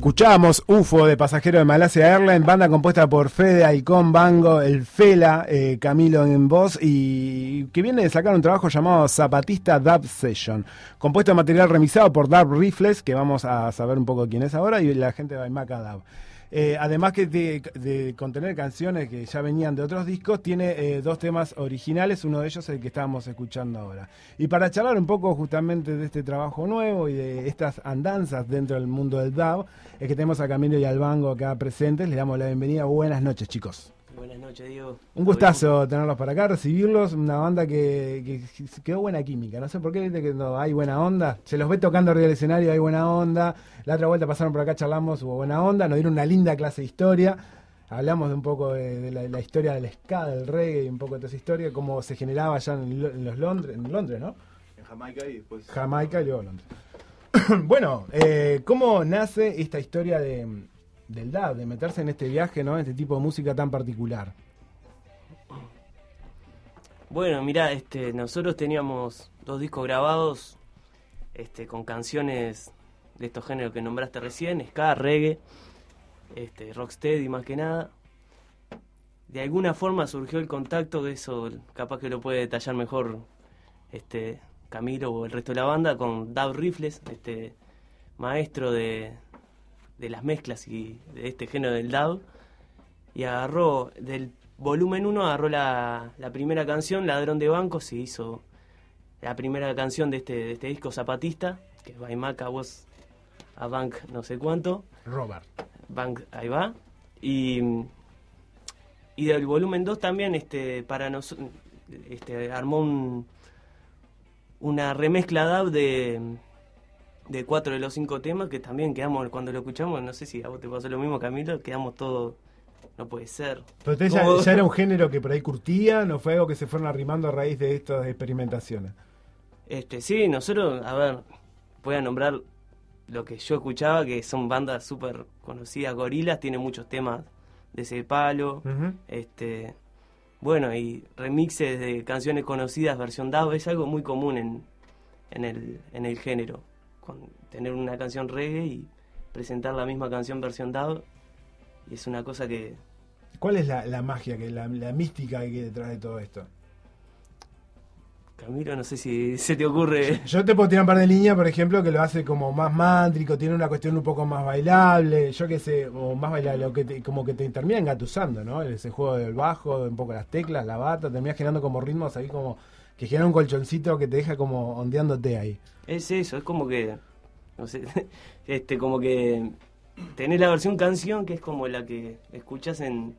Escuchábamos UFO de Pasajero de Malasia Airlines, banda compuesta por Fede, Halcón, Bango, el Fela, Camilo en voz, y que viene de sacar un trabajo llamado Zapatista Dub Session, compuesto de material remixado por Dub Rifles, que vamos a saber un poco quién es ahora, y la gente de Baimaca Dub. Además que de contener canciones que ya venían de otros discos, tiene dos temas originales, uno de ellos es el que estábamos escuchando ahora. Y para charlar un poco justamente de este trabajo nuevo y de estas andanzas dentro del mundo del dub, es que tenemos a Camilo y al Bango acá presentes. Les damos la bienvenida. Buenas noches, chicos. Buenas noches, Diego. Un gustazo tenerlos para acá, recibirlos. Una banda que quedó buena química. No sé por qué, viste que no hay buena onda. Se los ve tocando arriba del escenario, hay buena onda. La otra vuelta pasaron por acá, charlamos, hubo buena onda. Nos dieron una linda clase de historia. Hablamos de un poco de la historia del ska, del reggae y un poco de toda esa historia, cómo se generaba allá en Londres, ¿no? En Jamaica y después... Jamaica y luego Londres. Bueno, ¿cómo nace esta historia del dub, de meterse en este viaje, ¿no? En este tipo de música tan particular? Bueno, mirá, nosotros teníamos 2 discos grabados con canciones de estos géneros que nombraste recién, ska, reggae, rocksteady más que nada. De alguna forma surgió el contacto, de eso capaz que lo puede detallar mejor Camilo o el resto de la banda, con Dub Rifles, maestro de las mezclas y de este género del dub, y agarró del volumen 1, agarró la primera canción, Ladrón de Bancos, y hizo la primera canción de este disco Zapatista, que es Baimaca Was a Bank no sé cuánto. Robert. Bank, ahí va. Y del volumen 2 también para nosotros armó una remezcla dub de 4 de los 5 temas, que también quedamos, cuando lo escuchamos, no sé si a vos te pasó lo mismo, Camilo, quedamos todos, no puede ser. Pero usted ya era un género que por ahí curtían, ¿o fue algo que se fueron arrimando a raíz de estas experimentaciones? Sí, nosotros, a ver, voy a nombrar lo que yo escuchaba, que son bandas súper conocidas. Gorillaz tiene muchos temas de ese palo. Uh-huh. Bueno, y remixes de canciones conocidas, versión dub, es algo muy común en el género. Tener una canción reggae y presentar la misma canción versión dub, y es una cosa que... ¿Cuál es la magia, la mística que hay detrás de todo esto? Camilo, no sé si se te ocurre... Yo te puedo tirar un par de líneas, por ejemplo, que lo hace como más mántrico, tiene una cuestión un poco más bailable, yo qué sé, o más bailable, como que te termina engatusando, ¿no? Ese juego del bajo, un poco las teclas, la bata, terminas generando como ritmos ahí como que genera un colchoncito que te deja como ondeándote ahí. Es eso, es como que, no sé, como que tenés la versión canción, que es como la que escuchás en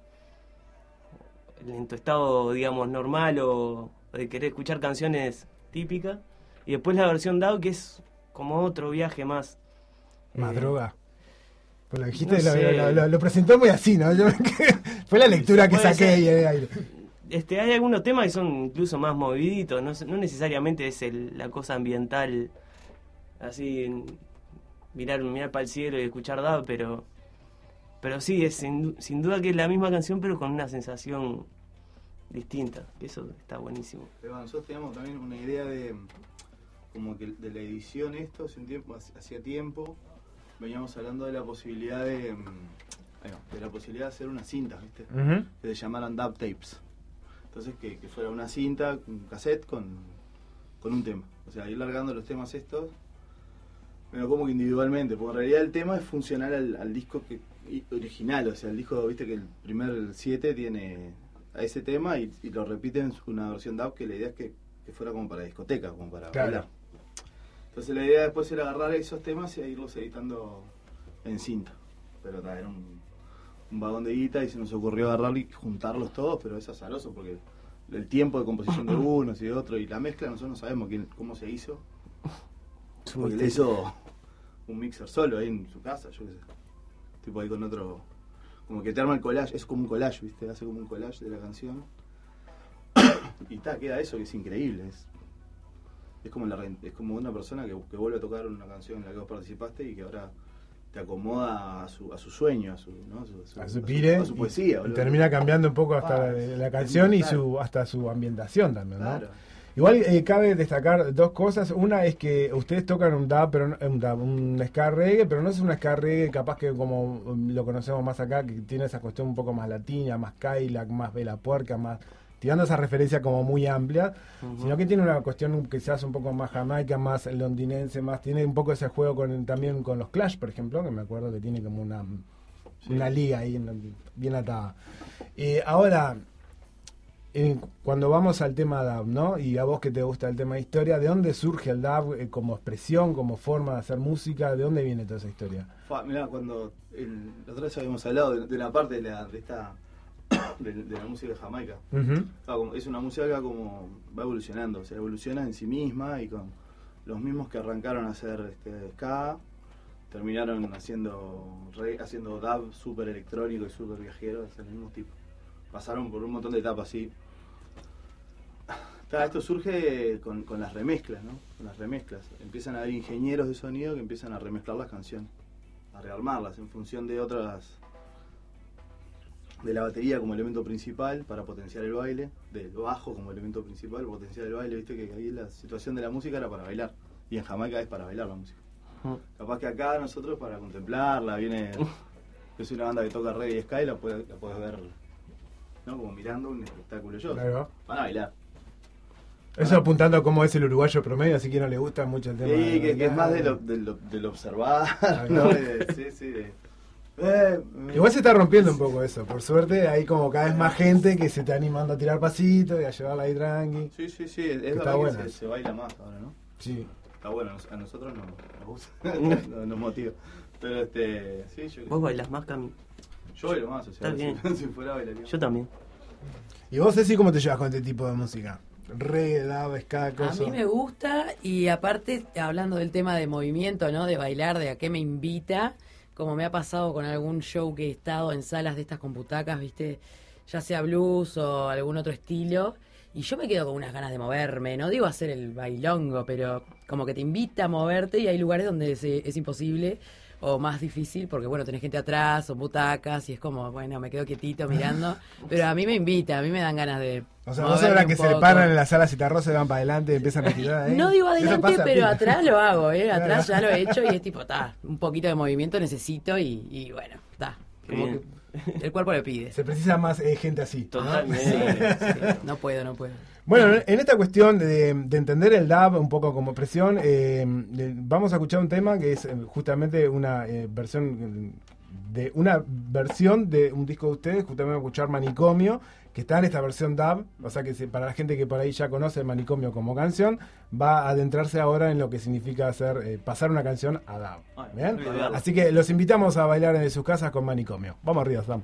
tu estado, digamos, normal, o de querer escuchar canciones típicas, y después la versión DAO, que es como otro viaje más. Más droga. Pues lo dijiste, no lo presentó muy así, ¿no? Fue la lectura que saqué ahí de aire. Hay algunos temas que son incluso más moviditos, no necesariamente es la cosa ambiental, así, mirar para el cielo y escuchar DAO, pero sí, es sin duda que es la misma canción, pero con una sensación distinta, que eso está buenísimo. Pero nosotros teníamos también una idea de como que de la edición, hacía tiempo veníamos hablando de la posibilidad de hacer una cinta, ¿viste? Uh-huh. Que se llamaran dub tapes. Entonces que fuera una cinta, un cassette con un tema. O sea, ir largando los temas estos, pero como que individualmente, porque en realidad el tema es funcional al disco original. O sea, el disco, viste que el primer 7 tiene a ese tema y lo repiten en una versión dub, que la idea es que fuera como para discoteca, como para bailar. Entonces la idea después era agarrar esos temas y irlos editando en cinta. Pero era un vagón de guita y se nos ocurrió agarrar y juntarlos todos, pero es azaroso porque el tiempo de composición de unos y de otros y la mezcla nosotros no sabemos cómo se hizo. Porque le hizo un mixer solo ahí en su casa, yo qué sé. Tipo ahí con otro... Como que te arma el collage, es como un collage, ¿viste? Hace como un collage de la canción. Y queda eso que es increíble. Es como una persona que vuelve a tocar una canción en la que vos participaste y que ahora te acomoda a su sueño, a su pire, a su poesía. Y termina cambiando un poco hasta la canción y hasta su ambientación también, ¿no? Claro. Igual cabe destacar dos cosas. Una es que ustedes tocan un dub, pero un ska reggae, pero no es un ska reggae capaz que como lo conocemos más acá, que tiene esa cuestión un poco más latina, más Cadillac, más Vela Puerca, más tirando esa referencia como muy amplia, sino que tiene una cuestión quizás un poco más jamaica, más londinense, más tiene un poco ese juego también con los Clash, por ejemplo, que me acuerdo que tiene como una liga ahí bien atada. Ahora, cuando vamos al tema dub, ¿no? Y a vos que te gusta el tema de historia, ¿de dónde surge el dub como expresión, como forma de hacer música? ¿De dónde viene toda esa historia? Mirá, cuando la otra vez habíamos hablado de una parte de la música de Jamaica. Es una música que va evolucionando, o sea, evoluciona en sí misma y con los mismos que arrancaron a hacer ska, terminaron haciendo dub súper electrónico y súper viajero, es el mismo tipo. Pasaron por un montón de etapas así. Esto surge con las remezclas, ¿no? Con las remezclas. Empiezan a haber ingenieros de sonido que empiezan a remezclar las canciones, a rearmarlas en función de otras, de la batería como elemento principal para potenciar el baile, del bajo como elemento principal para potenciar el baile. Viste que ahí la situación de la música era para bailar, y en Jamaica es para bailar la música. Capaz que acá nosotros para contemplarla, es una banda que toca reggae y ska y la puedes ver, ¿no? Como mirando un espectáculo yo. Claro. Van a bailar. Eso apuntando a cómo es el uruguayo promedio, así que no le gusta mucho el tema. Sí, que es más del observar, ¿no? Sí. Igual se está rompiendo un poco eso, por suerte hay como cada vez más gente que se está animando a tirar pasitos y a llevarla ahí tranqui. Sí, es verdad bueno. Que se baila más ahora, ¿no? Sí. Está bueno, a nosotros nos gusta, nos motiva. Pero sí, yo... ¿Vos bailas más, Cami? Yo bailo más, o sea, está bien. Si fuera bailaría. Yo también. ¿Y vos, Ceci, cómo te llevas con este tipo de música? Reggae, dub, ska, cosa. A mí me gusta, y aparte, hablando del tema de movimiento, ¿no? De bailar, de a qué me invita, como me ha pasado con algún show que he estado en salas de estas computacas, ¿viste? Ya sea blues o algún otro estilo, y yo me quedo con unas ganas de moverme, no digo hacer el bailongo, pero como que te invita a moverte, y hay lugares donde es imposible o más difícil, porque bueno, tenés gente atrás o butacas, y es como, bueno, me quedo quietito mirando, pero a mí me invita, a mí me dan ganas de... O sea, vos sabrás que se le paran en la sala citarrosa y van para adelante y empiezan a tirar ahí. No digo adelante, pero atrás lo hago, atrás ya lo he hecho y es tipo, un poquito de movimiento necesito y bueno, como que el cuerpo le pide. Se precisa más gente así. Totalmente. Sí, no puedo. Bueno, en esta cuestión de entender el dub un poco como expresión, vamos a escuchar un tema que es justamente una versión de un disco de ustedes. Justamente vamos a escuchar Manicomio, que está en esta versión dub, o sea que para la gente que por ahí ya conoce Manicomio como canción, va a adentrarse ahora en lo que significa pasar una canción a dub. ¿Bien? Así que los invitamos a bailar en sus casas con Manicomio. Vamos arriba, Sam.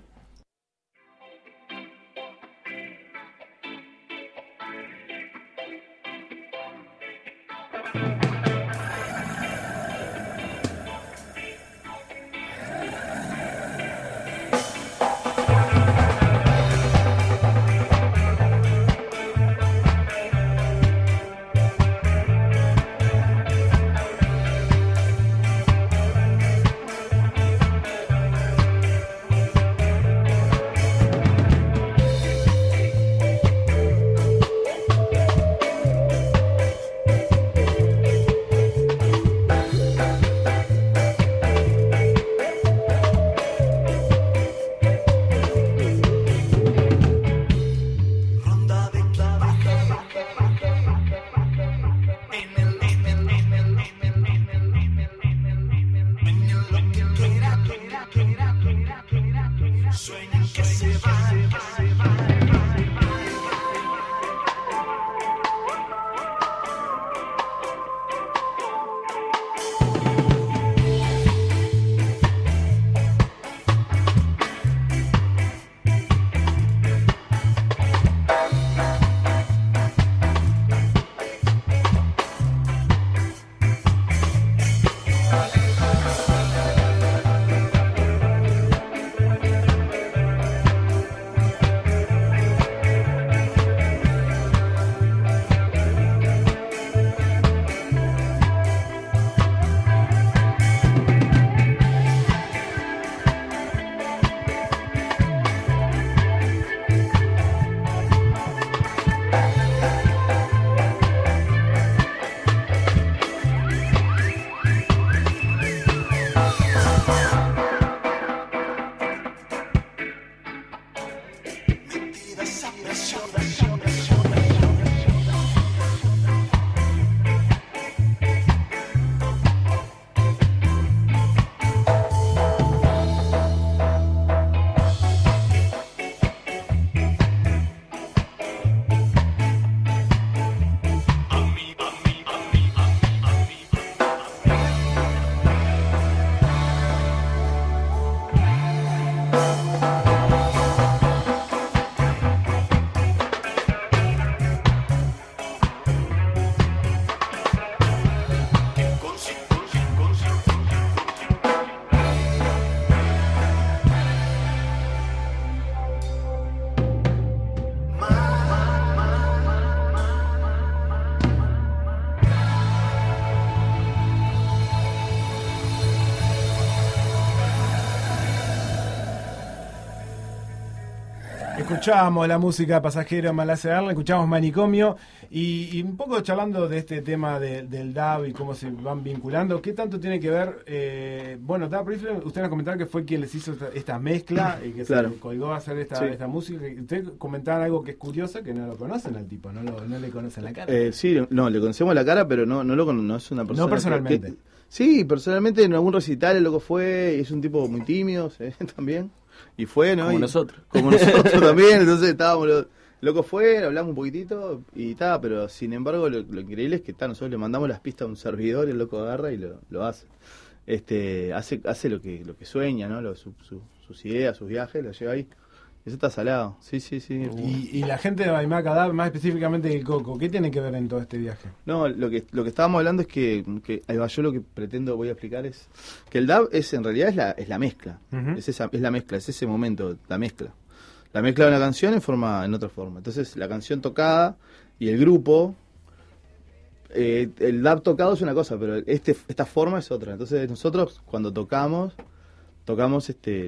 Escuchábamos la música Pasajero Malasia Airlines, escuchamos Manicomio y un poco charlando de este tema del DAB y cómo se van vinculando. ¿Qué tanto tiene que ver? Bueno, DAB Rifle, usted nos comentaba que fue quien les hizo esta mezcla y que claro. se colgó a hacer esta música. Usted comentaba algo que es curioso, que no lo conocen al tipo, no le conocen la cara. Sí, no, le conocemos la cara, pero no es una persona. No personalmente. Sí, personalmente en algún recital el loco fue, y es un tipo muy tímido, también. Y fue, ¿no? Como nosotros. Como nosotros también, entonces estábamos, loco fue, hablamos un poquitito y está, pero sin embargo lo increíble es que nosotros le mandamos las pistas a un servidor y el loco agarra y lo hace. Hace lo que sueña, ¿no? Sus ideas, sus viajes, los lleva ahí. Eso está salado, sí. Y la gente de Baimaca DAB, más específicamente del Coco, ¿qué tiene que ver en todo este viaje? No, lo que estábamos hablando es que ahí va, yo lo que voy a explicar es que el DAB en realidad es la mezcla. Uh-huh. Es la mezcla, es ese momento, la mezcla. La mezcla de una canción en otra forma. Entonces, la canción tocada y el grupo, el DAB tocado es una cosa, pero esta forma es otra. Entonces, nosotros cuando tocamos como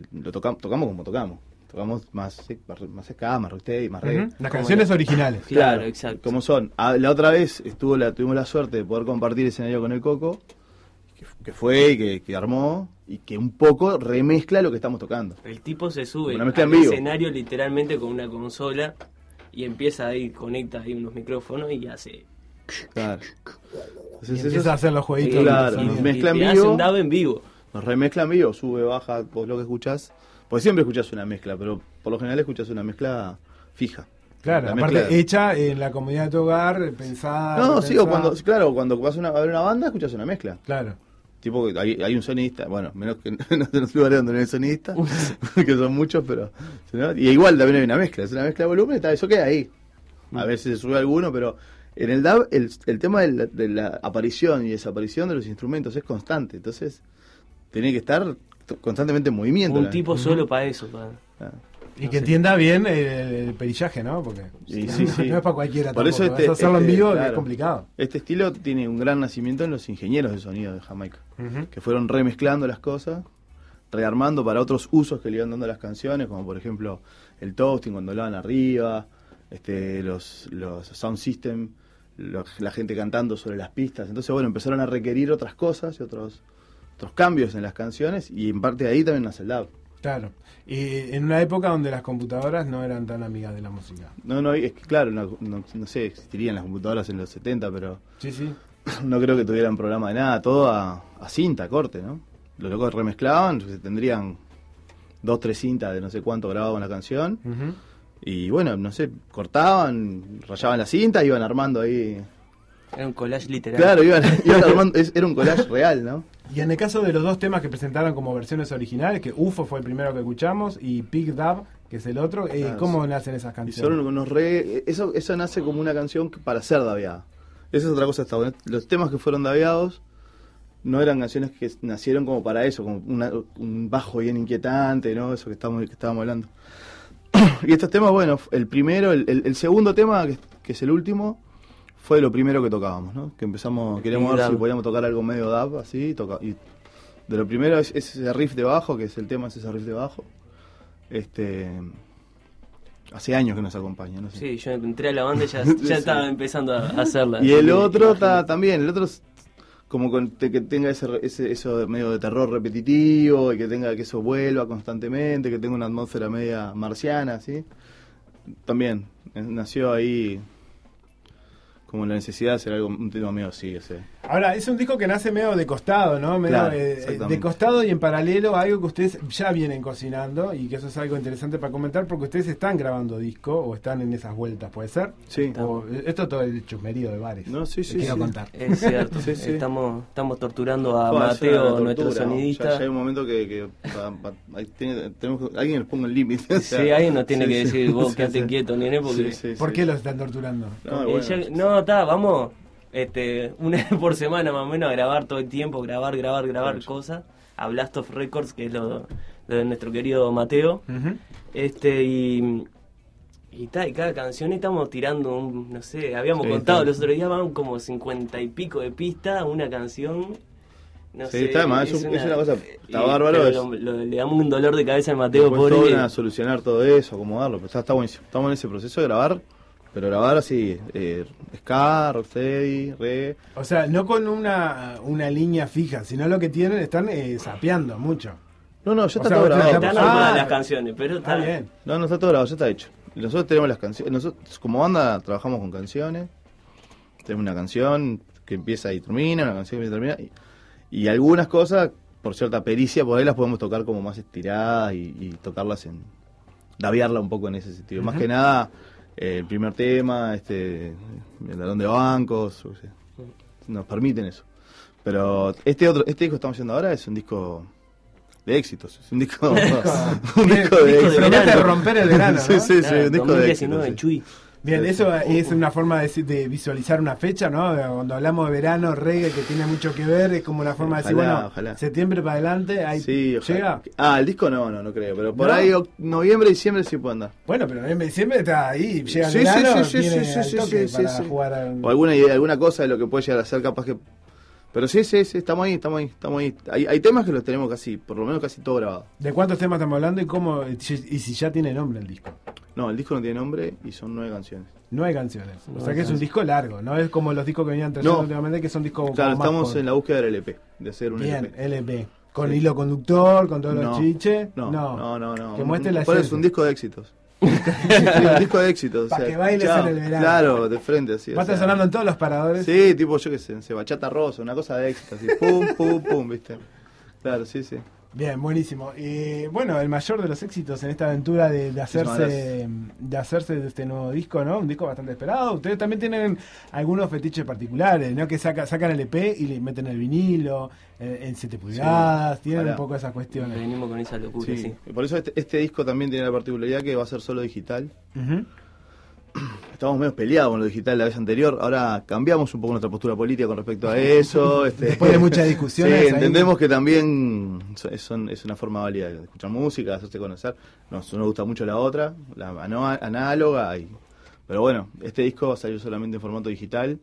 tocamos. Tocamos más ska, más rocksteady, más reggae. Uh-huh. Las canciones originales. Claro, exacto. Como son. La otra vez tuvimos la suerte de poder compartir escenario con el Coco, que fue y que armó, y que un poco remezcla lo que estamos tocando. El tipo se sube Una mezcla al en vivo. escenario literalmente con una consola y empieza ahí, conecta ahí unos micrófonos y hace... Claro. Y empieza a hacer los jueguitos. Claro, de nos sonido. mezcla en y te vivo. hace un DAB en vivo. Nos remezcla en vivo, sube, baja, vos lo que escuchás. Porque siempre escuchás una mezcla, pero por lo general escuchás una mezcla fija. Claro, La aparte mezcla- hecha en la comodidad de tu hogar, pensada. No, sí, o repensada. cuando vas a ver una banda, escuchás una mezcla. Claro. Tipo, hay un sonidista, bueno, menos que no se nos lugares donde no hay sonidista, que son muchos, pero... ¿no? Y igual también hay una mezcla, es una mezcla de volumen, eso queda ahí. A veces se sube alguno, pero en el DAB el tema de la aparición y desaparición de los instrumentos es constante, entonces tiene que estar constantemente en movimiento. Un tipo solo para eso. Y que entienda bien el perillaje, ¿no? Porque Sí, no, sí. no es para cualquiera. Por eso tampoco. Hacerlo en vivo claro, es complicado. Este estilo tiene un gran nacimiento en los ingenieros de sonido de Jamaica, Uh-huh. que fueron remezclando las cosas, rearmando para otros usos que le iban dando a las canciones, como por ejemplo el toasting cuando hablaban arriba, los sound system, la gente cantando sobre las pistas. Entonces, bueno, empezaron a requerir otras cosas y otros cambios en las canciones, y en parte de ahí también nace el DAB. Claro. Y en una época donde las computadoras no eran tan amigas de la música. No, es que claro, no sé, existirían las computadoras en los 70, pero Sí, sí. no creo que tuvieran programa de nada, todo a cinta, corte, ¿no? Los locos remezclaban, tendrían 2-3 cintas de no sé cuánto grababan la canción, Uh-huh. y bueno, no sé, cortaban, rayaban la cinta, iban armando ahí. Era un collage literal. Claro, iban armando, era un collage real, ¿no? Y en el caso de los dos temas que presentaron como versiones originales, que UFO fue el primero que escuchamos y Pig Dab, que es el otro, Claro, ¿cómo sí. nacen esas Y canciones? son unos eso nace como una canción para ser dabeada. Esa es otra cosa está buena. Los temas que fueron dabeados no eran canciones que nacieron como para eso, como un bajo bien inquietante, ¿no? Eso que estábamos hablando. Y estos temas, bueno, el primero, el segundo tema, que es el último, fue lo primero que tocábamos, ¿no? Que queríamos ver Dab. si podíamos tocar algo medio dab, así, y de lo primero es ese riff de bajo, que es el tema, es ese riff de bajo. Hace años que nos acompaña, no sé. Sí, yo entré a la banda y ya Sí. estaba empezando a hacerla. Y el Así que otro imagínate. está también, el otro es como que tenga eso medio de terror repetitivo, y que eso vuelva constantemente, que tenga una atmósfera media marciana, ¿sí? también nació ahí como la necesidad de hacer algo, un tema medio así, Ahora, es un disco que nace medio de costado, ¿no? Medio Claro, de exactamente. costado y en paralelo a algo que ustedes ya vienen cocinando y que eso es algo interesante para comentar porque ustedes están grabando disco o están en esas vueltas, ¿puede ser? Sí. O, esto todo el chusmerío de bares. No, sí, Te sí, quiero sí. contar. Es cierto, Sí, sí. Estamos torturando a Es una Mateo, tortura, nuestro ¿no? sonidista. Ya hay un momento que ahí tenemos que, alguien nos ponga el límite. O sea, Sí, alguien nos tiene sí, que sí. decir, vos Sí, quédate sí. quieto, nene, porque... Sí, sí, ¿Por sí. qué los están torturando? No, bueno. No, está, vamos una vez por semana más o menos a grabar todo el tiempo, grabar Claro. cosas, a Blast of Records, que es lo de nuestro querido Mateo. Ujú. Y cada canción estamos tirando no sé, habíamos Sí, contado está. los otros días, van como 50 y pico de pistas, una canción. No Sí, sé, está mal, es una cosa, está bárbaro, pero le damos un dolor de cabeza al Mateo, Después pobre. todo a solucionar todo eso, acomodarlo, pero está buenísimo. Estamos en ese proceso de grabar, pero grabar así, ska, rocksteady, reggae. O sea, no con una línea fija, sino lo que tienen, están sapeando mucho. No, ya O está sea, todo ya grabado. está- Están Ah, armadas las canciones, pero Está está bien. No, está todo grabado, ya está hecho. Y nosotros tenemos las canciones, nosotros como banda trabajamos con canciones, tenemos una canción que empieza y termina, una canción que empieza y termina, y algunas cosas, por cierta pericia, por ahí las podemos tocar como más estiradas y tocarlas daviarla un poco en ese sentido. Más que nada, el primer tema, el ladrón de bancos, yo qué sé, nos permiten eso. Pero este disco que estamos haciendo ahora es un disco de éxitos, es un disco, un disco de éxitos. Promete verano. romper el verano, ¿no? Sí, sí, sí, Claro, un disco de 2019, éxitos. Chuy. Bien, Sí, eso es una forma de visualizar una fecha, ¿no? Cuando hablamos de verano, reggae, que tiene mucho que ver, es como una forma de decir, Ojalá, bueno, ojalá. septiembre para adelante, ahí Sí, ojalá. llega. El disco no creo, pero por ¿No? ahí noviembre, diciembre sí puede andar. Bueno, pero en diciembre está ahí, llega el Sí, verano, sí, sí, viene sí, al sí, toque sí, para sí. jugar O alguna cosa de lo que puede llegar a ser capaz que... Pero sí, estamos ahí. Hay temas que los tenemos casi, por lo menos casi todo grabado. ¿De cuántos temas estamos hablando y cómo y si ya tiene nombre el disco? No, el disco no tiene nombre y son 9 canciones. No hay canciones. O sea hay que es un canciones. disco largo, no es como los discos que venían trayendo No. últimamente, que son discos Claro, como más estamos por- en la búsqueda del LP, de hacer un Bien, LP. LP. Con Sí. hilo conductor, con todos los No, chiches. No. Que muestre la ¿Cuál es esencia. un disco de éxitos? Sí, un disco de éxitos. Pa' que bailes en el verano. Claro, de frente así. Va a estar sonando en todos los paradores. Sí, tipo, yo qué sé, bachata rosa, una cosa de éxito, así, pum, ¿viste? Claro, sí. Bien, buenísimo. Bueno, el mayor de los éxitos en esta aventura de hacerse de este nuevo disco, ¿no? Un disco bastante esperado. Ustedes también tienen algunos fetiches particulares, ¿no? Que sacan el EP y le meten el vinilo en 7 pulgadas. Tienen ojalá. un poco esas cuestiones. Venimos con esa locura, Sí. sí. Y por eso este disco también tiene la particularidad que va a ser solo digital. Ujú. Estamos medio peleados con lo digital la vez anterior, ahora cambiamos un poco nuestra postura política con respecto a eso. Después de muchas discusiones. Sí, ahí- entendemos que también es una forma válida de escuchar música, de hacerse conocer. Nos gusta mucho la otra, la análoga. Pero bueno, este disco va a salir solamente en formato digital.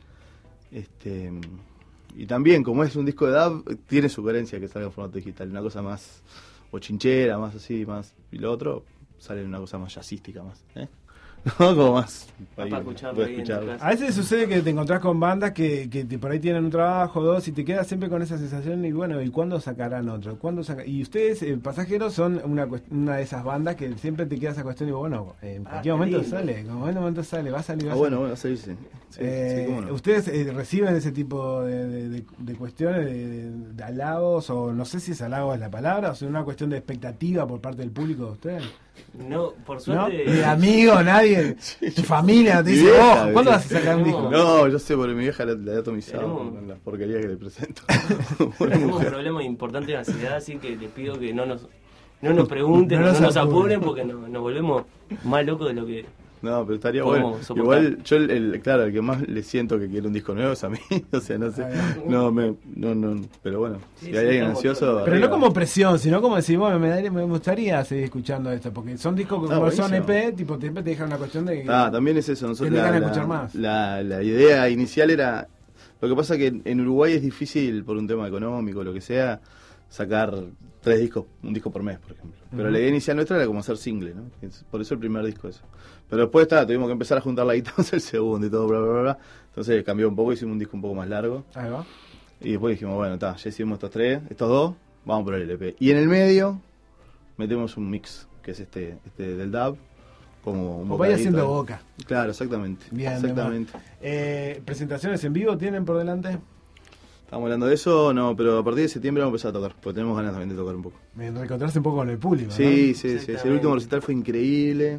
Y también, como es un disco de dub, tiene su coherencia que salga en formato digital. Una cosa más bochinchera, más así, más. Y lo otro sale en una cosa más jazzística, más. ¿No? Como más. Para escucharlo para ahí en tu escucharlo. casa. A veces sucede que te encontrás con bandas que por ahí tienen un trabajo, dos, y te quedas siempre con esa sensación y bueno, ¿y cuándo sacarán otro? Y ustedes, Pasajeros, son una de esas bandas que siempre te queda esa cuestión y digo, bueno, en cualquier qué momento lindo. sale, en cualquier momento sale, va a salir, va a Bueno, salir. sí. Sí, cómo no. ¿Ustedes reciben ese tipo de cuestiones, de halagos, o no sé si es halago es la palabra, o sea, una cuestión de expectativa por parte del público de ustedes? No, por ¿No? suerte. Ni amigo, nadie, tu familia te Mi dice, vieja, ¿cuándo ¿viste? vas a sacar un disco? No, yo sé, porque mi vieja la he atomizado Tenemos- con las porquerías que le presento. Tenemos un problema importante de ansiedad, así que les pido que no nos pregunten, No no nos nos apuren. apuren, porque nos volvemos más locos de lo que... No, pero estaría Podemos bueno. soportar. Igual yo, claro, el que más le siento que quiere un disco nuevo es a mí. O sea, no sé. No, pero bueno, Sí, si sí, hay alguien estamos ansioso. todos. Pero arriba. no como presión, sino como decir, bueno, me gustaría seguir escuchando esto, porque son discos que Ah, como son buenísimo. EP, tipo, siempre te dejan una cuestión de que... También es eso. Nosotros Tenés ganas de escuchar más. La idea inicial era. Lo que pasa que en Uruguay es difícil, por un tema económico, lo que sea, sacar 3 discos, un disco por mes, por ejemplo. Pero la idea inicial nuestra era como hacer single, ¿no? Por eso el primer disco eso. Pero después tuvimos que empezar a juntar la guitarra, el segundo y todo, bla. Entonces cambió un poco, hicimos un disco un poco más largo. Ahí va. Y después dijimos, bueno, ya hicimos estos 2, vamos por el LP. Y en el medio metemos un mix, que es este del dub, como un O vaya bocadito haciendo ahí. boca. Claro, exactamente. Bien, exactamente. ¿Presentaciones en vivo tienen por delante? ¿Estamos hablando de eso? No, pero a partir de septiembre vamos a empezar a tocar, porque tenemos ganas también de tocar un poco. Reencontrarse un poco con el público, ¿no? Sí, sí. El Exactamente. último recital fue increíble.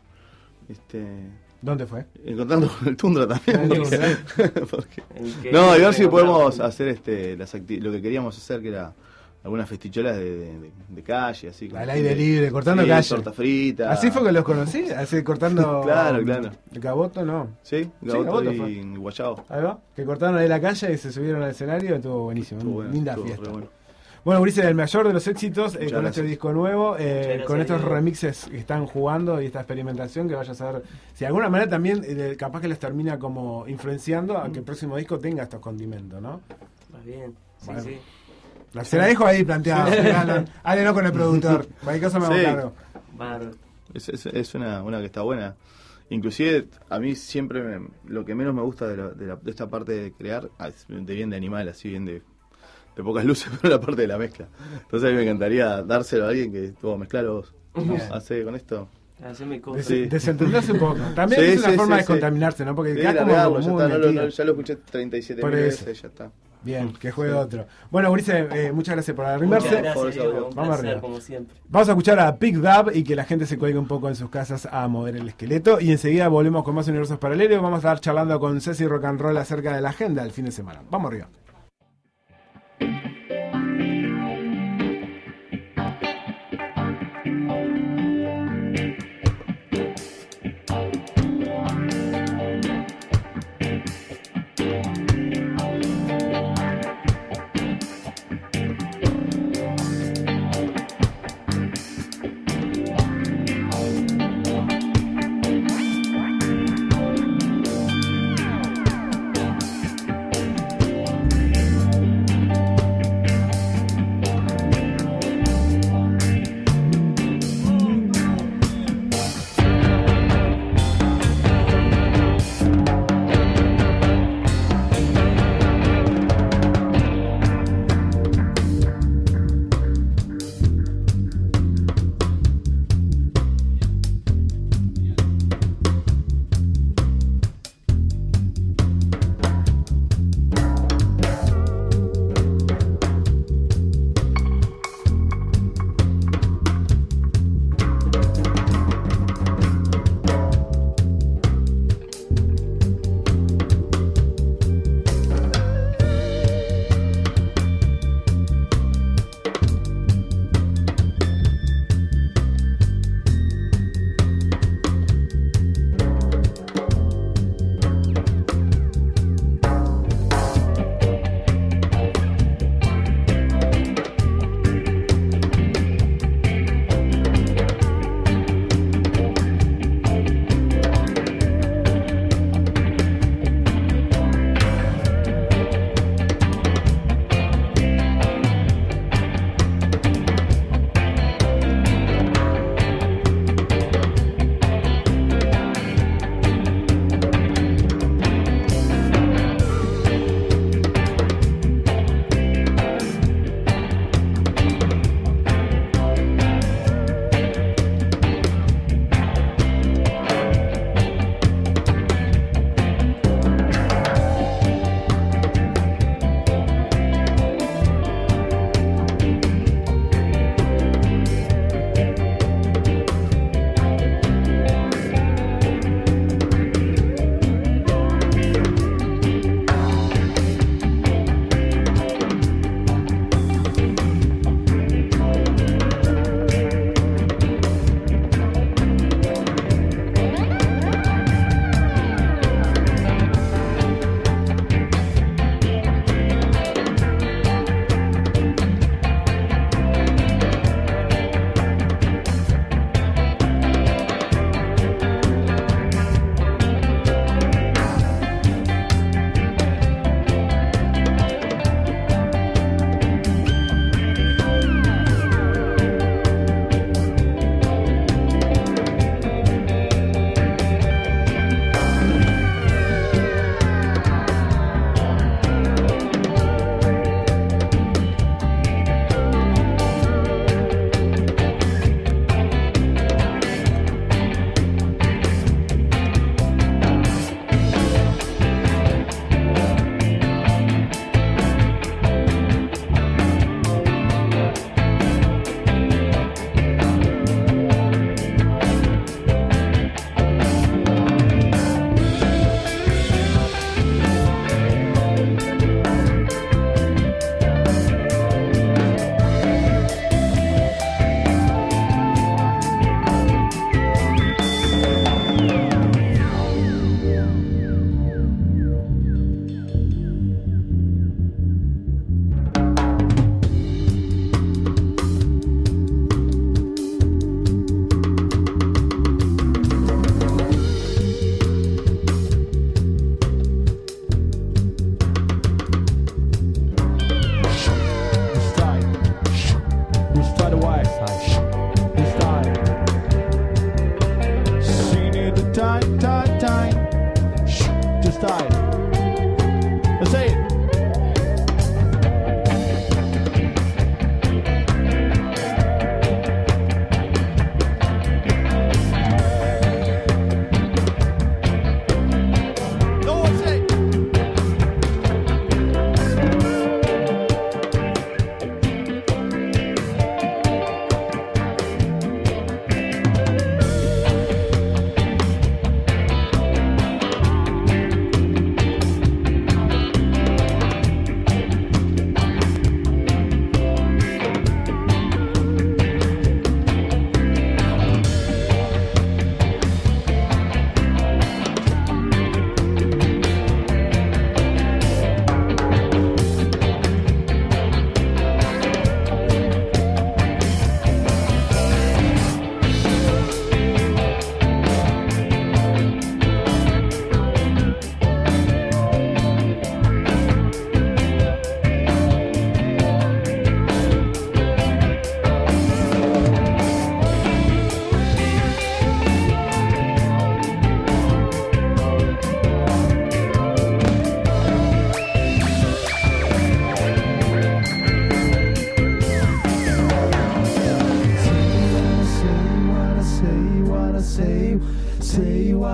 ¿Dónde fue? Encontrando con el Tundra también. En el Tundra. Porque- El que No, y ver si encontramos. podemos hacer lo que queríamos hacer, que era algunas festicholas de calle, así. Al aire libre, cortando sí, calle. torta frita. ¿Así fue que los conocí? Así cortando... Claro. Gaboto, no. Sí, Gaboto Gaboto y fue. Guayabo. Ahí va. Que cortaron ahí la calle y se subieron al escenario. Estuvo buenísimo. Estuvo bueno, Linda estuvo fiesta. re bueno. Bueno, Ulises, el mayor de los éxitos Muchas con gracias. este disco nuevo, gracias, con estos Diego. remixes que están jugando y esta experimentación que vayas a ver. Si de alguna manera también capaz que les termina como influenciando a que el próximo disco tenga estos condimentos, ¿no? Más bien, sí, Bueno. sí. Se la dejo ahí planteada. Háganlo con el productor. Cualquier cosa me hago Sí. cargo. Bárbaro. Es una que está buena. Inclusive, a mí siempre lo que menos me gusta de esta parte de crear, bien de animal, así bien de pocas luces, pero la parte de la mezcla. Entonces a mí me encantaría dárselo a alguien que tuvo mezclarlo vos. Bien. Hace con esto. Haceme cosas. Sí. Desentenderse un poco. También Sí, es una sí, forma sí, de sí. contaminarse, ¿no? Porque Sí, queda como largarlo, ya muy está, metido. ya lo escuché 37 Por mil eso. veces, ya está. Bien, que juegue otro. Bueno, Ulises, muchas gracias por arrimarse. Muchas gracias, Por Diego. favor, Un vamos placer, arriba. como siempre. Vamos a escuchar a Pick Dab y que la gente se cuelgue un poco en sus casas a mover el esqueleto. Y enseguida volvemos con más universos paralelos. Vamos a estar charlando con Ceci Rock and Roll acerca de la agenda del fin de semana. Vamos arriba.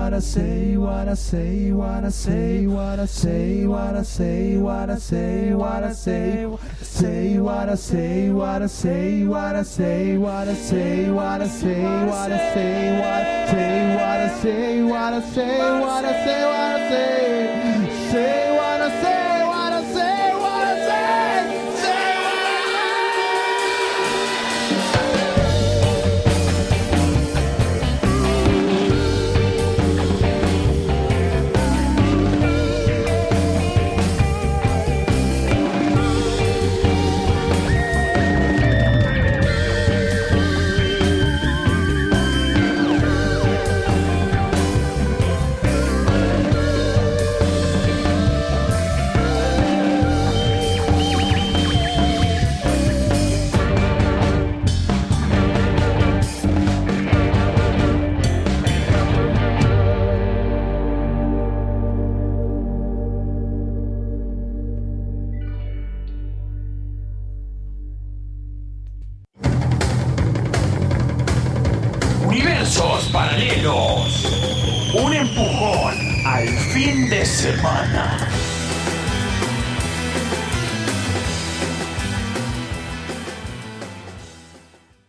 what I say, what I say, what I say, what I say, what I say, what I say, what I say, say what I say, what I say, what I say, what I say, what I say, what I say, what I say, what I say, what I say, what I say, what I say, say what I say, what I say, what I say, say. Universos paralelos. Un empujón al fin de semana.